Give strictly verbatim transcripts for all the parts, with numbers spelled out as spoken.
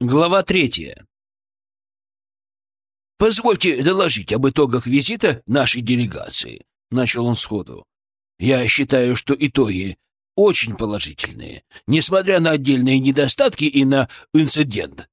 Глава третья. «Позвольте доложить об итогах визита нашей делегации», — начал он сходу. «Я считаю, что итоги очень положительные, несмотря на отдельные недостатки и на инцидент».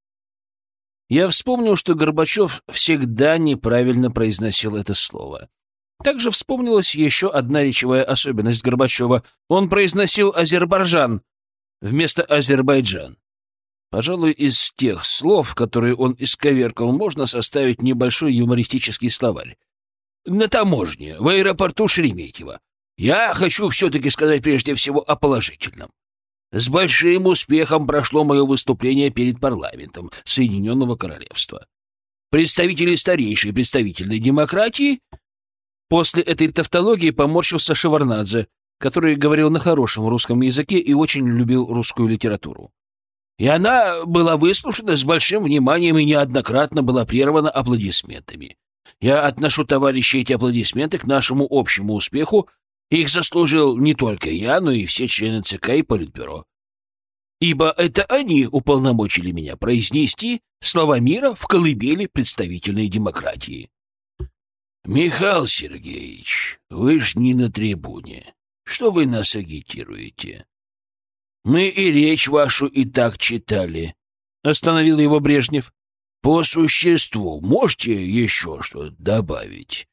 Я вспомнил, что Горбачев всегда неправильно произносил это слово. Также вспомнилась еще одна речевая особенность Горбачева. Он произносил «Азербайджан» вместо «Азербайджан». Пожалуй, из тех слов, которые он исковеркал, можно составить небольшой юмористический словарь. «На таможне, в аэропорту Шереметьево. Я хочу все-таки сказать прежде всего о положительном. С большим успехом прошло мое выступление перед парламентом Соединенного Королевства. Представители старейшей представительной демократии...» После этой тавтологии поморщился Шеварнадзе, который говорил на хорошем русском языке и очень любил русскую литературу. И она была выслушана с большим вниманием и неоднократно была прервана аплодисментами. Я отношу, товарищи, эти аплодисменты к нашему общему успеху. Их заслужил не только я, но и все члены ЦК и Политбюро. Ибо это они уполномочили меня произнести слова мира в колыбели представительной демократии. Михаил Сергеевич, вы ж не на трибуне. Что вы нас агитируете? Мы и речь вашу и так читали. Остановил его Брежнев. По существу можете еще что добавить?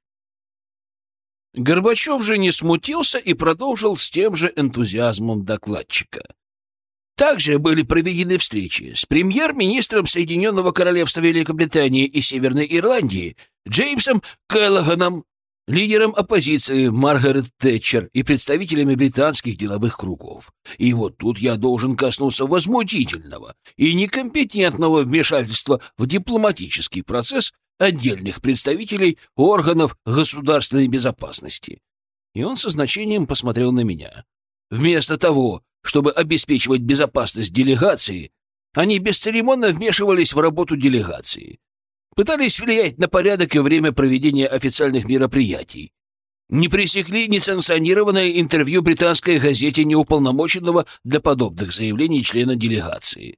Горбачев же не смутился и продолжил с тем же энтузиазмом докладчика. Также были проведены встречи с премьер-министром Соединенного Королевства Великобритании и Северной Ирландии Джеймсом Келлоганом, лидером оппозиции Маргарет Тэтчер и представителями британских деловых кругов. И вот тут я должен коснуться возмутительного и некомпетентного вмешательства в дипломатический процесс отдельных представителей органов государственной безопасности. И он со значением посмотрел на меня. Вместо того, чтобы обеспечивать безопасность делегации, они бесцеремонно вмешивались в работу делегации. Пытались влиять на порядок и время проведения официальных мероприятий. Не пресекли несанкционированное интервью британской газете неуполномоченного для подобных заявлений члена делегации.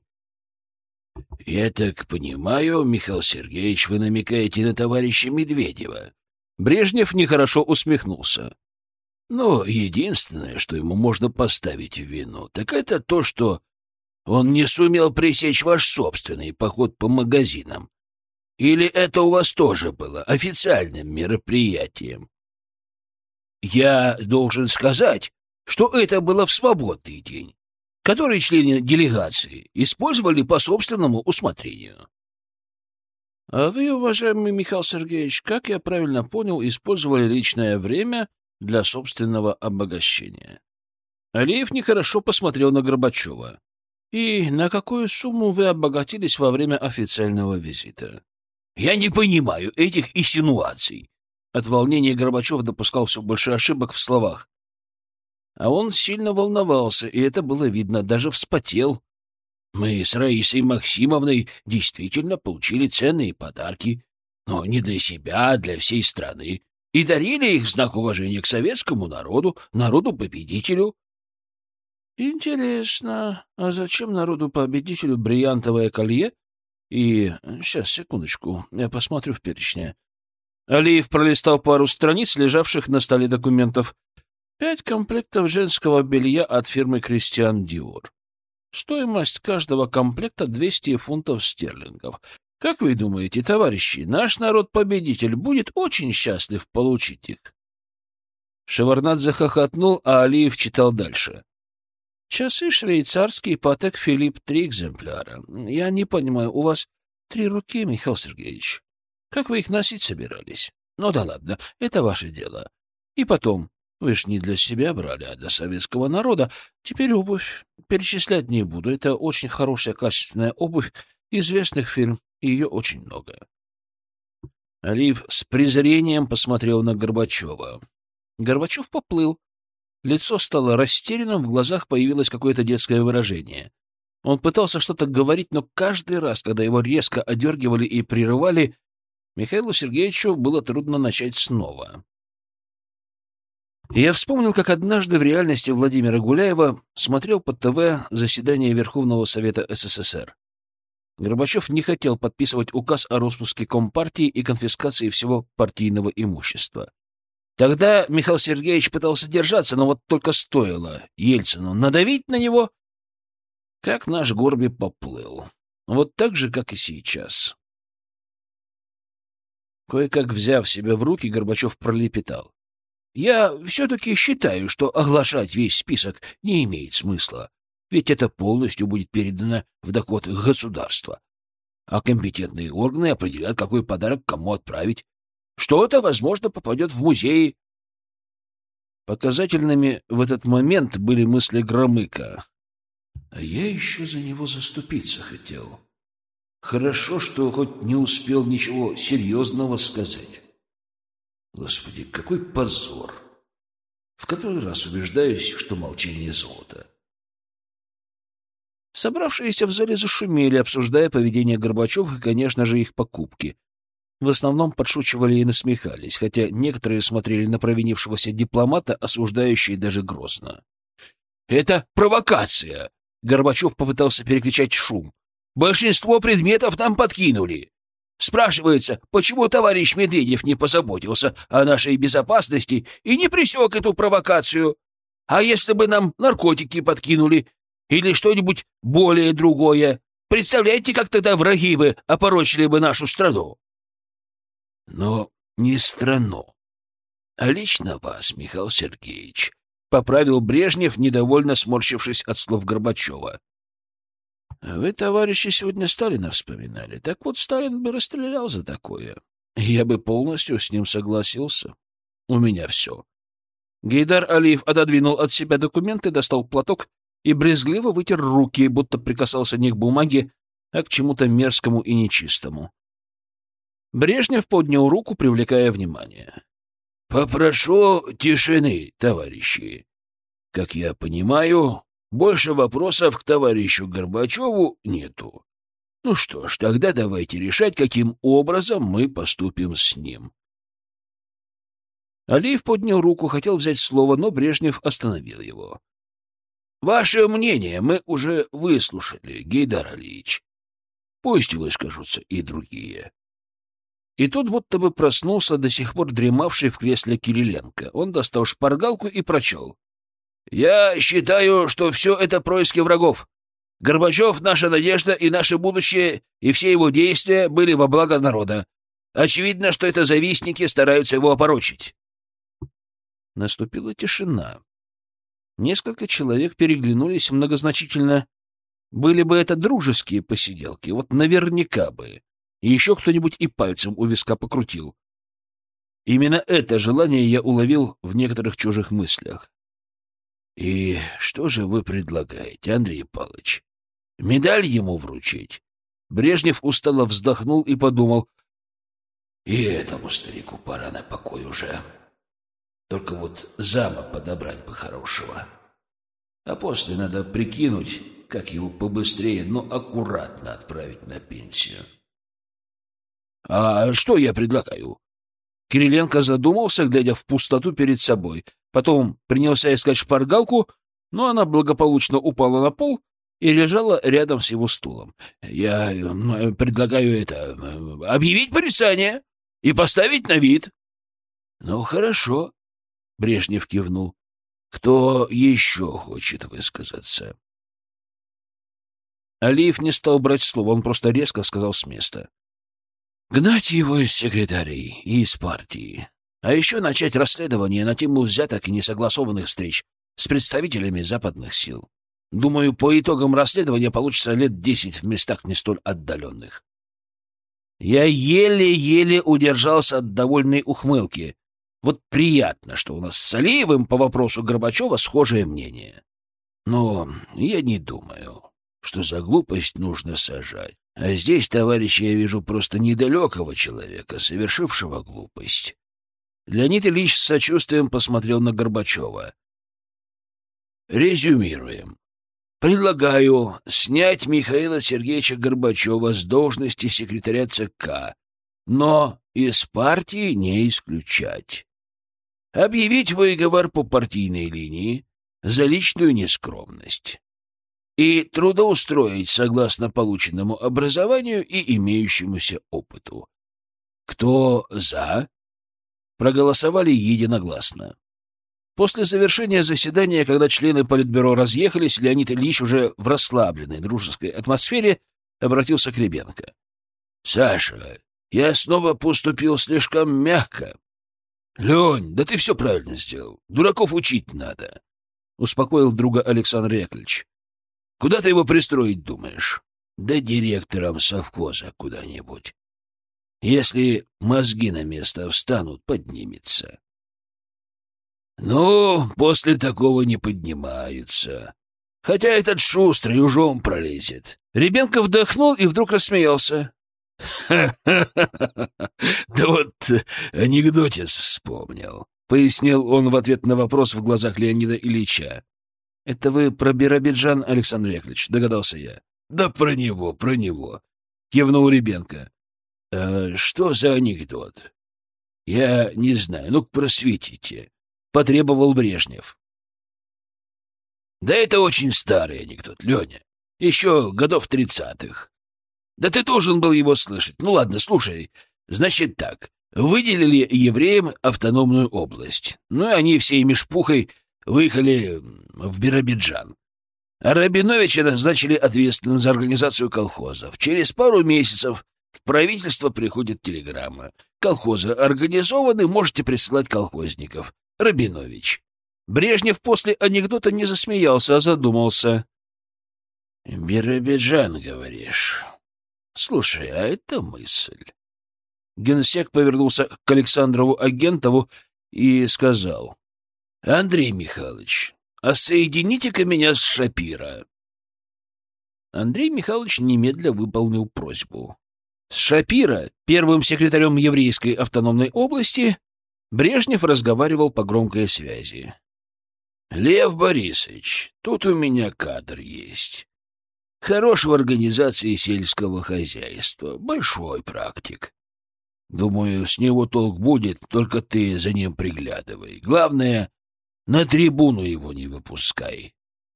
«Я так понимаю, Михаил Сергеевич, вы намекаете на товарища Медведева?» Брежнев нехорошо усмехнулся. «Но единственное, что ему можно поставить в вину, так это то, что он не сумел пресечь ваш собственный поход по магазинам. Или это у вас тоже было официальным мероприятием? Я должен сказать, что это было в свободный день, который члены делегации использовали по собственному усмотрению». «А вы, уважаемый Михаил Сергеевич, как я правильно понял, использовали личное время для собственного обогащения?» Алиев нехорошо посмотрел на Горбачева. «И на какую сумму вы обогатились во время официального визита?» «Я не понимаю этих инсинуаций». От волнения Горбачев допускал все больше ошибок в словах. А он сильно волновался, и это было видно, даже вспотел. «Мы с Раисой Максимовной действительно получили ценные подарки, но не для себя, а для всей страны, и дарили их в знак уважения к советскому народу, народу-победителю». «Интересно, а зачем народу-победителю бриллиантовое колье? И... Сейчас, секундочку, я посмотрю в перечне». Алиев пролистал пару страниц, лежавших на столе документов. Пять комплектов женского белья от фирмы «Кристиан Диор». Стоимость каждого комплекта двести фунтов стерлингов. Как вы думаете, товарищи, наш народ-победитель будет очень счастлив получить их? Шеварнадзе хохотнул, а Алиев читал дальше. «Часы швейцарские, Патек Филипп, три экземпляра. Я не понимаю, у вас три руки, Михаил Сергеевич. Как вы их носить собирались? Ну да ладно, это ваше дело. И потом, вы ж не для себя брали, а для советского народа. Теперь обувь. Перечислять не буду. Это очень хорошая, качественная обувь известных фирм, и ее очень много». Алиев с презрением посмотрел на Горбачева. Горбачев поплыл. Лицо стало растерянным, в глазах появилось какое-то детское выражение. Он пытался что-то говорить, но каждый раз, когда его резко одергивали и прерывали, Михаилу Сергеевичу было трудно начать снова. Я вспомнил, как однажды в реальности Владимира Гуляева смотрел по ТВ заседание Верховного Совета СССР. Горбачев не хотел подписывать указ о распуске Компартии и конфискации всего партийного имущества. Тогда Михаил Сергеевич пытался держаться, но вот только стоило Ельцину надавить на него, как наш Горби поплыл. Вот так же, как и сейчас. Кое-как взяв себя в руки, Горбачев пролепетал: «Я все-таки считаю, что оглашать весь список не имеет смысла, ведь это полностью будет передано в доход государства, а компетентные органы определят, какой подарок кому отправить. Что-то, возможно, попадет в музеи». Показательными в этот момент были мысли Громыка. «А я еще за него заступиться хотел. Хорошо, что хоть не успел ничего серьезного сказать. Господи, какой позор! В который раз убеждаюсь, что молчание — золото». Собравшиеся в зале зашумели, обсуждая поведение Горбачева и, конечно же, их покупки. В основном подшучивали и насмехались, хотя некоторые смотрели на провинившегося дипломата, осуждающие даже грозно. «Это провокация!» — Горбачев попытался перекричать шум. «Большинство предметов нам подкинули. Спрашивается, почему товарищ Медведев не позаботился о нашей безопасности и не пресек эту провокацию? А если бы нам наркотики подкинули или что-нибудь более другое? Представляете, как тогда враги бы опорочили бы нашу страну?» «Но не страну, а лично вас, Михаил Сергеевич», — поправил Брежнев, недовольно сморщившись от слов Горбачева. «Вы, товарищи, сегодня Сталина вспоминали. Так вот, Сталин бы расстрелял за такое. Я бы полностью с ним согласился. У меня все». Гейдар Алиев отодвинул от себя документы, достал платок и брезгливо вытер руки, будто прикасался не к бумаге, а к чему-то мерзкому и нечистому. Брежнев поднял руку, привлекая внимание. «Попрошу тишины, товарищи. Как я понимаю, больше вопросов к товарищу Горбачеву нету. Ну что ж, тогда давайте решать, каким образом мы поступим с ним». Алиев поднял руку, хотел взять слово, но Брежнев остановил его. «Ваше мнение мы уже выслушали, Гейдар Алиевич. Пусть выскажутся и другие». И тут будто бы проснулся до сих пор дремавший в кресле Кириленко. Он достал шпаргалку и прочел: «Я считаю, что все это происки врагов. Горбачев — наша надежда и наше будущее, и все его действия были во благо народа. Очевидно, что это завистники стараются его опорочить». Наступила тишина. Несколько человек переглянулись многозначительно. Были бы это дружеские посиделки, вот наверняка бы. И еще кто-нибудь и пальцем у виска покрутил. Именно это желание я уловил в некоторых чужих мыслях. «И что же вы предлагаете, Андрей Павлович? Медаль ему вручить?» Брежнев устало вздохнул и подумал: «И этому старику пора на покой уже. Только вот зама подобрать бы хорошего. А после надо прикинуть, как его побыстрее, но аккуратно отправить на пенсию». «А что я предлагаю?» Кириленко задумался, глядя в пустоту перед собой. Потом принялся искать шпаргалку, но она благополучно упала на пол и лежала рядом с его стулом. «Я предлагаю это... объявить порицание и поставить на вид». «Ну, хорошо», — Брежнев кивнул. «Кто еще хочет высказаться?» Алиев не стал брать слово, он просто резко сказал с места: «Гнать его из секретарей и из партии, а еще начать расследование на тему взяток и несогласованных встреч с представителями западных сил. Думаю, по итогам расследования получится лет десять в местах не столь отдаленных». Я еле-еле удержался от довольной ухмылки. Вот приятно, что у нас с Алиевым по вопросу Горбачева схожее мнение. Но я не думаю, что за глупость нужно сажать. А здесь, товарищи, я вижу просто недалекого человека, совершившего глупость. Леонид Ильич с сочувствием посмотрел на Горбачева. Резюмируем. Предлагаю снять Михаила Сергеевича Горбачева с должности секретаря ЦК, но из партии не исключать. Объявить выговор по партийной линии за личную нескромность. и трудоустроить согласно полученному образованию и имеющемуся опыту. Кто за? Проголосовали единогласно. После завершения заседания, когда члены Политбюро разъехались, Леонид Ильич уже в расслабленной дружеской атмосфере обратился к Ребенко. — Саша, я снова поступил слишком мягко. — Лень, да ты все правильно сделал. Дураков учить надо, — успокоил друга Александр Яковлевич. — Куда ты его пристроить думаешь? — Да директором совхоза куда-нибудь. Если мозги на место встанут, поднимется. Ну, после такого не поднимаются. Хотя этот шустрый ужом пролезет. Ребенко вдохнул и вдруг рассмеялся. «Ха-ха-ха! Да вот анекдотец вспомнил», — пояснил он в ответ на вопрос в глазах Леонида Ильича. «Это вы про Биробиджан, Александр Яковлевич?» — догадался я. «Да про него, про него», — кивнул Ребенко. «А что за анекдот?» «Я не знаю, ну-ка просветите», — потребовал Брежнев. «Да это очень старый анекдот, Леня. Еще годов тридцатых. Да ты должен был его слышать. Ну ладно, слушай. Значит так. Выделили евреям автономную область. Ну и они всей мешпухой выехали в Биробиджан. А Рабиновича назначили ответственным за организацию колхозов. Через пару месяцев в правительство приходит телеграмма. Колхозы организованы, можете присылать колхозников. Рабинович». Брежнев после анекдота не засмеялся, а задумался. «Биробиджан, говоришь? Слушай, а это мысль». Генсек повернулся к Александрову Агентову и сказал: «Андрей Михайлович, а соедините-ка меня с Шапира». Андрей Михайлович немедля выполнил просьбу. С Шапира, первым секретарем еврейской автономной области, Брежнев разговаривал по громкой связи. «Лев Борисович, тут у меня кадр есть. Хорош в организации сельского хозяйства, большой практик. Думаю, с него толк будет, только ты за ним приглядывай. Главное, на трибуну его не выпускай.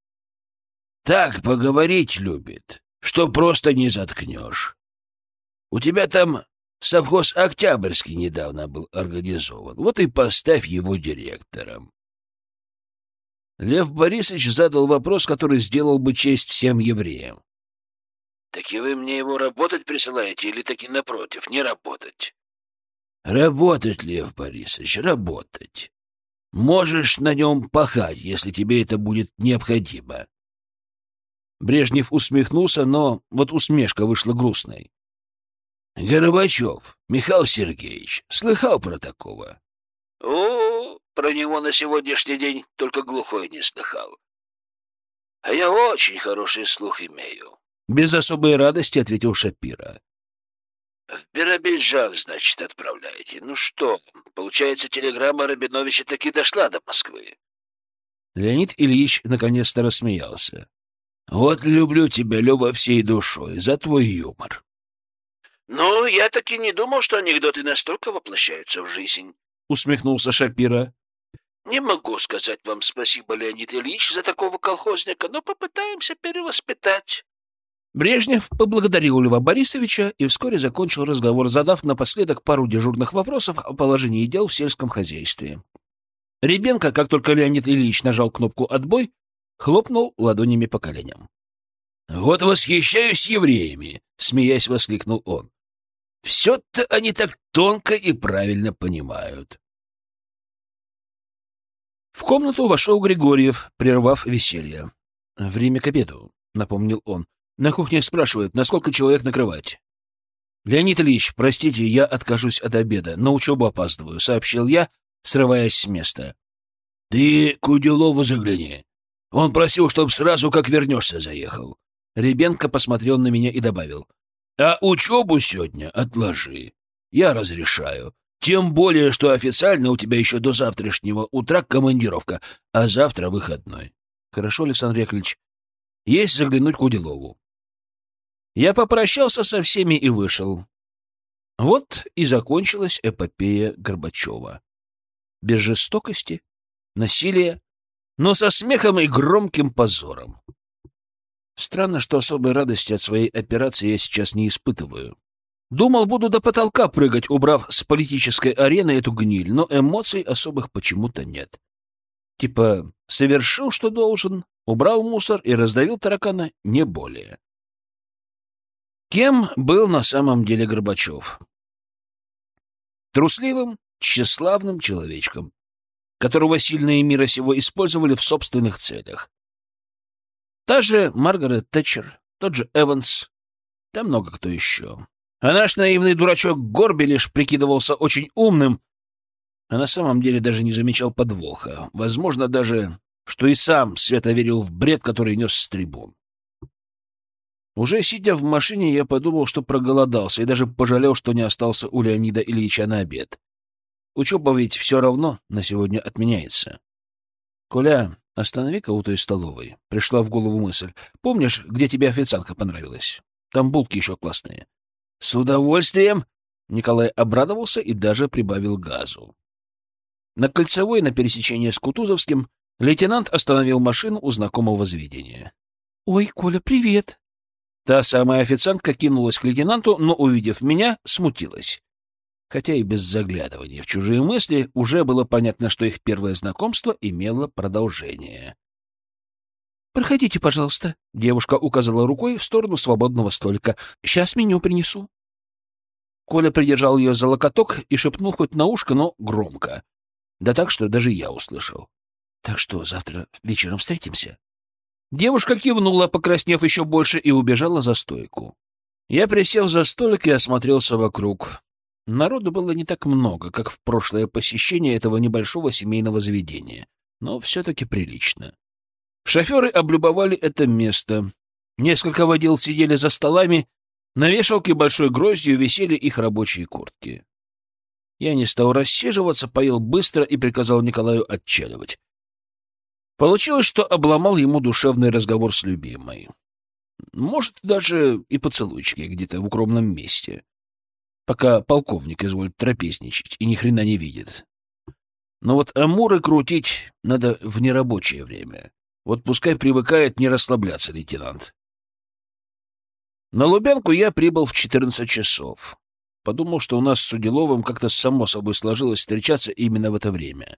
Так поговорить любит, что просто не заткнешь. У тебя там совхоз Октябрьский недавно был организован, вот и поставь его директором». Лев Борисович задал вопрос, который сделал бы честь всем евреям. «Так и вы мне его работать присылаете или таки напротив, не работать?» «Работать, Лев Борисович, работать. Можешь на нем пахать, если тебе это будет необходимо». Брежнев усмехнулся, но вот усмешка вышла грустной. «Горбачев, Михаил Сергеевич, слыхал про такого?» «О, про него на сегодняшний день только глухой не слыхал. А я очень хороший слух имею». Без особой радости ответил Шапира. «В Биробиджан, значит, отправляете. Ну что, получается, телеграмма Рабиновича таки дошла до Москвы?» Леонид Ильич наконец-то рассмеялся. «Вот люблю тебя, Лёва, всей душой, за твой юмор». «Ну, я таки не думал, что анекдоты настолько воплощаются в жизнь», — усмехнулся Шапира. «Не могу сказать вам спасибо, Леонид Ильич, за такого колхозника, но попытаемся перевоспитать». Брежнев поблагодарил Льва Борисовича и вскоре закончил разговор, задав напоследок пару дежурных вопросов о положении дел в сельском хозяйстве. Ребенко, как только Леонид Ильич нажал кнопку «Отбой», хлопнул ладонями по коленям. «Вот восхищаюсь евреями!» — смеясь воскликнул он. «Все-то они так тонко и правильно понимают». В комнату вошел Григорьев, прервав веселье. «Время к обеду», — напомнил он. «На кухне спрашивают, на сколько человек накрывать». «Леонид Ильич, простите, я откажусь от обеда. На учебу опаздываю», — сообщил я, срываясь с места. «Ты к Уделову загляни. Он просил, чтоб сразу, как вернешься, заехал». Ребенко посмотрел на меня и добавил: «А учебу сегодня отложи. Я разрешаю. Тем более, что официально у тебя еще до завтрашнего утра командировка, а завтра выходной». «Хорошо, Александр Яковлевич. Есть заглянуть к Уделову». Я попрощался со всеми и вышел. Вот и закончилась эпопея Горбачева. Без жестокости, насилия, но со смехом и громким позором. Странно, что особой радости от своей операции я сейчас не испытываю. Думал, буду до потолка прыгать, убрав с политической арены эту гниль, но эмоций особых почему-то нет. Типа, совершил, что должен, убрал мусор и раздавил таракана, не более. Кем был на самом деле Горбачев? Трусливым, тщеславным человечком, которого сильные мира сего использовали в собственных целях. Та же Маргарет Тэтчер, тот же Эванс, да много кто еще. А наш наивный дурачок Горби лишь прикидывался очень умным, а на самом деле даже не замечал подвоха. Возможно даже, что и сам свято верил в бред, который нес с трибун. Уже сидя в машине, я подумал, что проголодался, и даже пожалел, что не остался у Леонида Ильича на обед. Учеба ведь все равно на сегодня отменяется. «Коля, останови-ка у той столовой», — пришла в голову мысль. «Помнишь, где тебе официантка понравилась? Там булки еще классные». «С удовольствием!» — Николай обрадовался и даже прибавил газу. На Кольцевой, на пересечении с Кутузовским, лейтенант остановил машину у знакомого заведения. «Ой, Коля, привет!» Та самая официантка кинулась к лейтенанту, но, увидев меня, смутилась. Хотя и без заглядывания в чужие мысли уже было понятно, что их первое знакомство имело продолжение. «Проходите, пожалуйста», — девушка указала рукой в сторону свободного столика. «Сейчас меню принесу». Коля придержал ее за локоток и шепнул хоть на ушко, но громко. Да так, что даже я услышал. «Так что, завтра вечером встретимся?» Девушка кивнула, покраснев еще больше, и убежала за стойку. Я присел за столик и осмотрелся вокруг. Народу было не так много, как в прошлое посещение этого небольшого семейного заведения, но все-таки прилично. Шоферы облюбовали это место. Несколько водил сидели за столами, на вешалке большой гроздью висели их рабочие куртки. Я не стал рассиживаться, поел быстро и приказал Николаю отчаливать. Получилось, что обломал ему душевный разговор с любимой. Может, даже и поцелуйчики где-то в укромном месте, пока полковник изволит трапезничать и ни хрена не видит. Но вот амуры крутить надо в нерабочее время. Вот пускай привыкает не расслабляться лейтенант. На Лубянку я прибыл в четырнадцать часов. Подумал, что у нас с Уделовым как-то само собой сложилось встречаться именно в это время.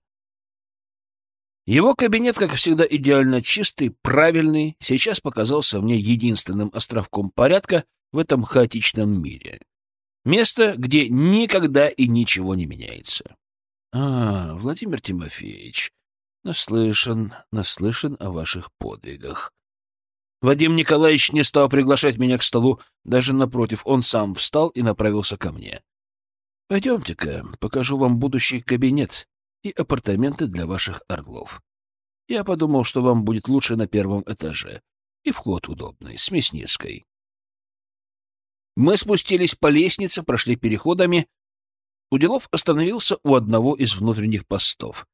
Его кабинет, как всегда, идеально чистый, правильный, сейчас показался мне единственным островком порядка в этом хаотичном мире. Место, где никогда и ничего не меняется. А, Владимир Тимофеевич, наслышан, наслышан о ваших подвигах. Вадим Николаевич не стал приглашать меня к столу, даже напротив, он сам встал и направился ко мне. Пойдемте-ка, покажу вам будущий кабинет и апартаменты для ваших орлов. Я подумал, что вам будет лучше на первом этаже, и вход удобный, с Мясницкой. Мы спустились по лестнице, прошли переходами. Уделов остановился у одного из внутренних постов.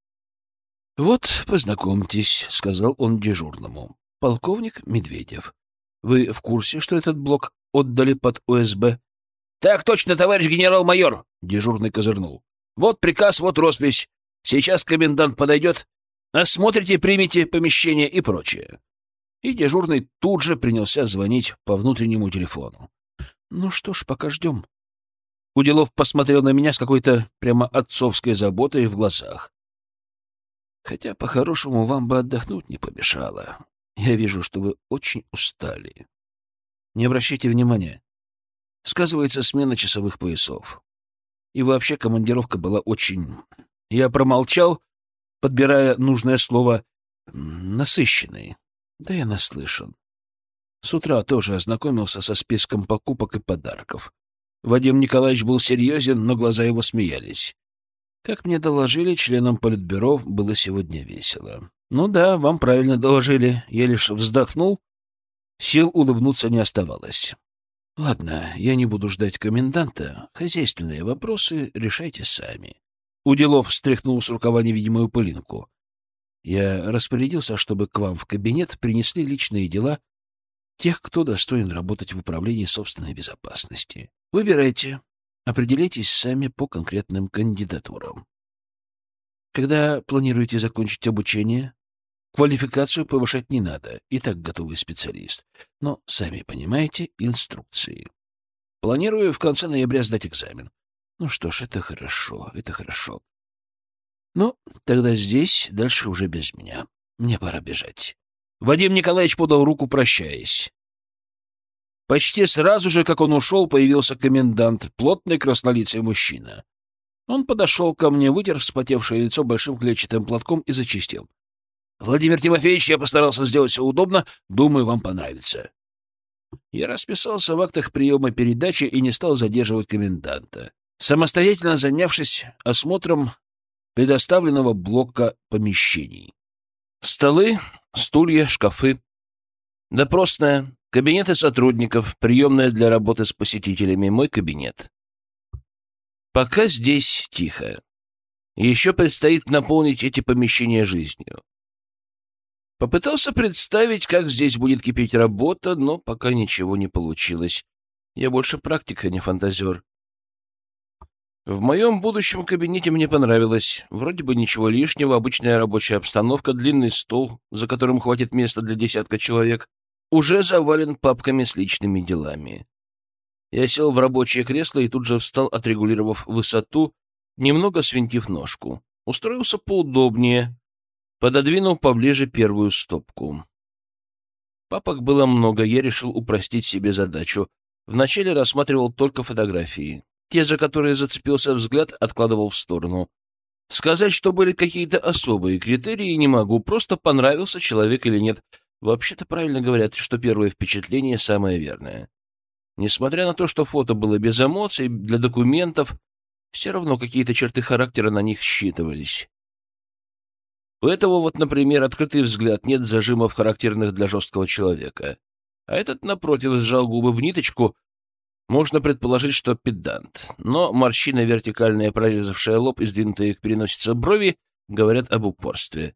— Вот, познакомьтесь, — сказал он дежурному. — Полковник Медведев. Вы в курсе, что этот блок отдали под О С Б? — Так точно, товарищ генерал-майор, — дежурный козырнул. — Вот приказ, вот роспись. Сейчас комендант подойдет. Осмотрите, примите помещение и прочее. И дежурный тут же принялся звонить по внутреннему телефону. — Ну что ж, пока ждем. Уделов посмотрел на меня с какой-то прямо отцовской заботой в глазах. — Хотя, по-хорошему, вам бы отдохнуть не помешало. Я вижу, что вы очень устали. Не обращайте внимания. Сказывается смена часовых поясов. И вообще командировка была очень... Я промолчал, подбирая нужное слово «насыщенной». Да я наслышан. С утра тоже ознакомился со списком покупок и подарков. Вадим Николаевич был серьезен, но глаза его смеялись. Как мне доложили, членам Политбюро было сегодня весело. Ну да, вам правильно доложили. Я лишь вздохнул. Сил улыбнуться не оставалось. Ладно, я не буду ждать коменданта. Хозяйственные вопросы решайте сами. Уделов стряхнул с рукава невидимую пылинку. Я распорядился, чтобы к вам в кабинет принесли личные дела тех, кто достоин работать в управлении собственной безопасности. Выбирайте. Определитесь сами по конкретным кандидатурам. Когда планируете закончить обучение? Квалификацию повышать не надо, и так готовый специалист. Но, сами понимаете, инструкции. Планирую в конце ноября сдать экзамен. Ну что ж, это хорошо, это хорошо. Ну, тогда здесь, дальше уже без меня. Мне пора бежать. Вадим Николаевич подал руку, прощаясь. Почти сразу же, как он ушел, появился комендант, плотный краснолицый мужчина. Он подошел ко мне, вытер вспотевшее лицо большим клетчатым платком и зачистил. — Владимир Тимофеевич, я постарался сделать все удобно. Думаю, вам понравится. Я расписался в актах приема передачи и не стал задерживать коменданта, самостоятельно занявшись осмотром предоставленного блока помещений. Столы, стулья, шкафы, допросная, кабинеты сотрудников, приемная для работы с посетителями, мой кабинет. Пока здесь тихо. Еще предстоит наполнить эти помещения жизнью. Попытался представить, как здесь будет кипеть работа, но пока ничего не получилось. Я больше практик, а не фантазер. В моем будущем кабинете мне понравилось. Вроде бы ничего лишнего, обычная рабочая обстановка, длинный стол, за которым хватит места для десятка человек, уже завален папками с личными делами. Я сел в рабочее кресло и тут же встал, отрегулировав высоту, немного свинтив ножку. Устроился поудобнее, пододвинул поближе первую стопку. Папок было много, я решил упростить себе задачу. Вначале рассматривал только фотографии. Те, за которые зацепился взгляд, откладывал в сторону. Сказать, что были какие-то особые критерии, не могу, просто понравился человек или нет. Вообще-то правильно говорят, что первое впечатление самое верное. Несмотря на то, что фото было без эмоций, для документов, все равно какие-то черты характера на них считывались. У этого вот, например, открытый взгляд, нет зажимов, характерных для жесткого человека. А этот, напротив, сжал губы в ниточку. Можно предположить, что педант. Но морщина, вертикальная, прорезавшая лоб и сдвинутые к переносице брови, говорят об упорстве.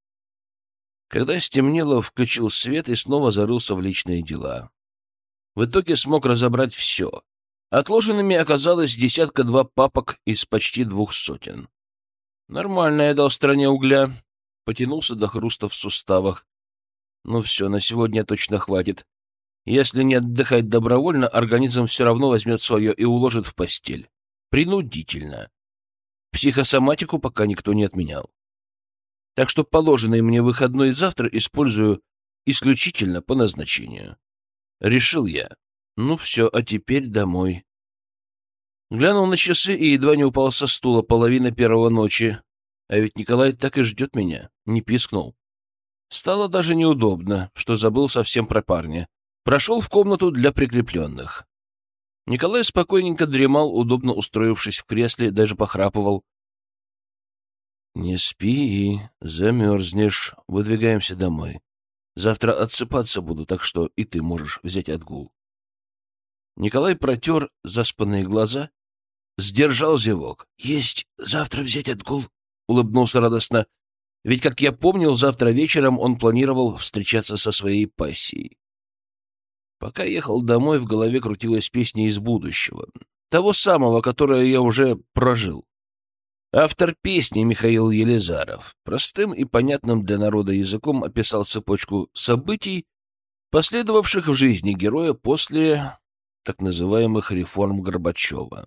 Когда стемнело, включил свет и снова зарылся в личные дела. В итоге смог разобрать все. Отложенными оказалось десятка-два папок из почти двух сотен. Нормально я дал стране угля. Потянулся до хруста в суставах. Ну все, на сегодня точно хватит. Если не отдыхать добровольно, организм все равно возьмет свое и уложит в постель. Принудительно. Психосоматику пока никто не отменял. Так что положенный мне выходной завтра использую исключительно по назначению. Решил я. Ну все, а теперь домой. Глянул на часы и едва не упал со стула, половина первого ночи. А ведь Николай так и ждет меня, не пискнул. Стало даже неудобно, что забыл совсем про парня. Прошел в комнату для прикрепленных. Николай спокойненько дремал, удобно устроившись в кресле, даже похрапывал. «Не спи и замерзнешь. Выдвигаемся домой. Завтра отсыпаться буду, так что и ты можешь взять отгул». Николай протер заспанные глаза, сдержал зевок. «Есть завтра взять отгул», — улыбнулся радостно. Ведь, как я помнил, завтра вечером он планировал встречаться со своей пассией. Пока ехал домой, в голове крутилась песня из будущего. Того самого, которое я уже прожил. Автор песни Михаил Елизаров простым и понятным для народа языком описал цепочку событий, последовавших в жизни героя после так называемых реформ Горбачева.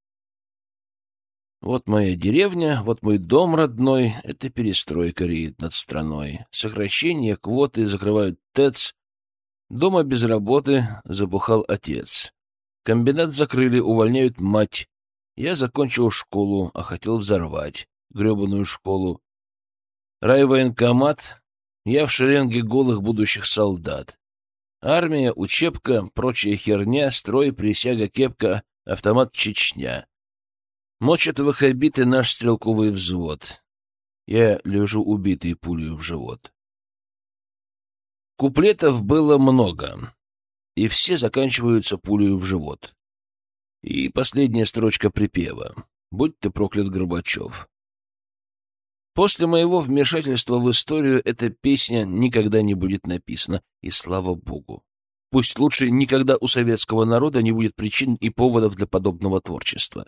Вот моя деревня, вот мой дом родной, это перестройка реет над страной. Сокращение квоты, закрывают ТЭЦ. Дома без работы, забухал отец. Комбинат закрыли, увольняют мать. Я закончил школу, а хотел взорвать гребаную школу. Райвоенкомат, я в шеренге голых будущих солдат. Армия, учебка, прочая херня, строй, присяга, кепка, автомат Чечня. Мочат ваххабиты наш стрелковый взвод. Я лежу убитый пулей в живот. Куплетов было много, и все заканчиваются пулей в живот. И последняя строчка припева: «Будь ты проклят, Горбачев». После моего вмешательства в историю эта песня никогда не будет написана, и слава богу. Пусть лучше никогда у советского народа не будет причин и поводов для подобного творчества.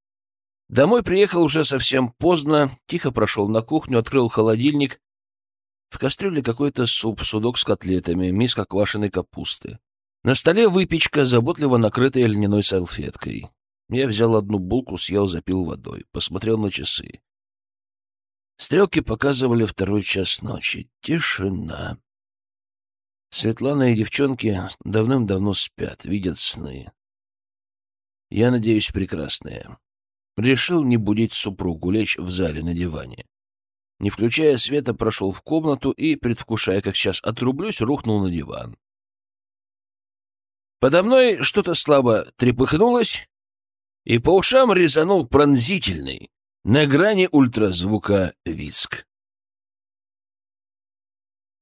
Домой приехал уже совсем поздно, тихо прошел на кухню, открыл холодильник. В кастрюле какой-то суп, судок с котлетами, миска квашеной капусты. На столе выпечка, заботливо накрытая льняной салфеткой. Я взял одну булку, съел, запил водой. Посмотрел на часы. Стрелки показывали второй час ночи. Тишина. Светлана и девчонки давным-давно спят, видят сны. Я надеюсь, прекрасные. Решил не будить супругу, лечь в зале на диване. Не включая света, прошел в комнату и, предвкушая, как сейчас отрублюсь, рухнул на диван. Подо мной что-то слабо трепыхнулось, и по ушам резанул пронзительный, на грани ультразвука визг.